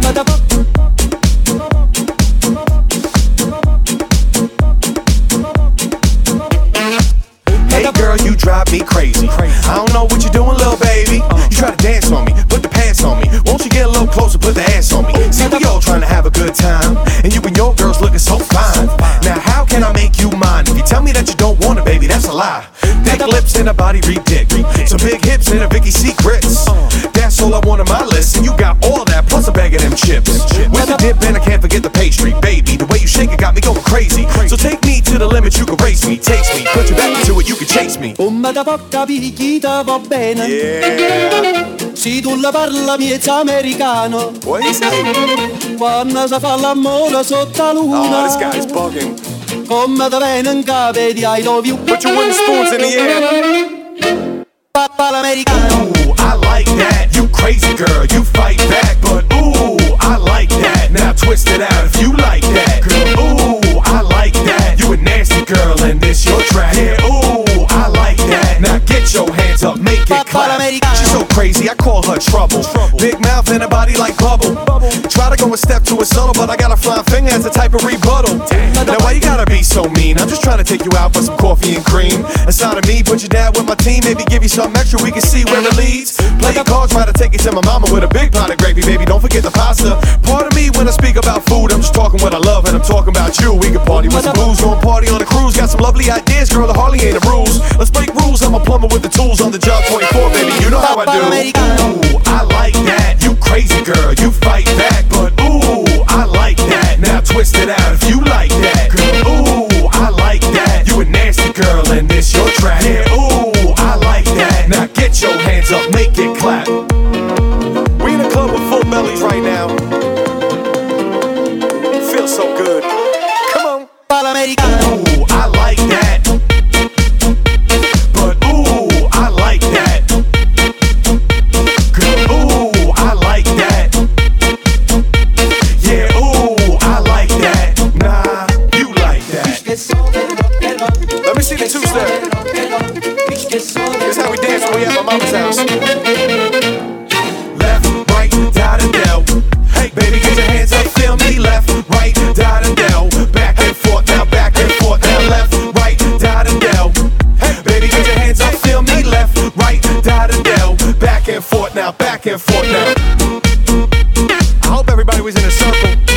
Hey girl, you drive me crazy. I don't know what you're doing, little baby. You try to dance on me, put the pants on me. Won't you get a little closer, put the ass on me? See, we all trying to have a good time, and you and your girls looking so fine. Now how can I make you mine? If you tell me that you don't want it, baby, that's a lie. Thick lips and a body ridic, some big hips and a Vicky Secrets. That's all I want on my list, and you got all that plus a bag of them chips. With the dip and I can't forget the pastry, baby. The way you shake it got me going crazy. So take me to the limit, you can race me, taste me, put you back into it, you can chase me. Come da poca picchita va bene. Yeah. Se tu la parla miezza americano. What he say? Quando si fa l'amore sotto la luna. Oh, this guy's bugging. Come da venga vedi I love you. Put your wooden spoons in the air. Papa l'americano. Ooh, I like that. You crazy girl, you fight back, but ooh, I like that. Now twist it out if you like that, girl. Ooh, I like that. You a nasty girl and this your track. Yeah, ooh, I like that. Now get your hands up, make it clap. She's so crazy, I call her trouble. Big mouth and a body like bubble. Try to go a step to a solo, but I got a flying finger as a type of rebuttal. Now why you gotta be so mean? I'm just trying to take you out for some coffee and cream. Aside of me, put you down with my team. Maybe give you something extra, we can see where it leads. Play your cards, try to take it to my mama with a big pot of gravy, baby. Don't forget the pasta. Part of me when I speak about food, I'm just talking what I love, and I'm talking about you. We can party with some booze, going party on a cruise. Got some lovely ideas, girl. The Harley ain't the rules. Let's break rules. I'm a plumber with the tools on the job 24, baby. You know how I do. Ooh, I like that. You crazy girl, you fight back, but ooh, I like that. Now twist it out if you like that, girl. Ooh, I like that. You a nasty girl and this your track. Yeah, ooh, I like that. Now get your hands up, make it clap. We in a club with full bellies right now. Feels so good. Come on. Ooh, I like that. But ooh, I like that. Girl, ooh, I like that. Yeah, ooh, I like that. Nah, you like that. Let me see the two-step. This is how we dance when we at my mama's house. Left, right, down and down. Hey, baby, get your hands up, feel me. Left, right, down and down. Back and forth, now back and forth, now left, right, down and down. Hey, baby, get your hands up, feel me. Left, right, down and down. Back and forth, now back and forth, now. I hope everybody was in a circle.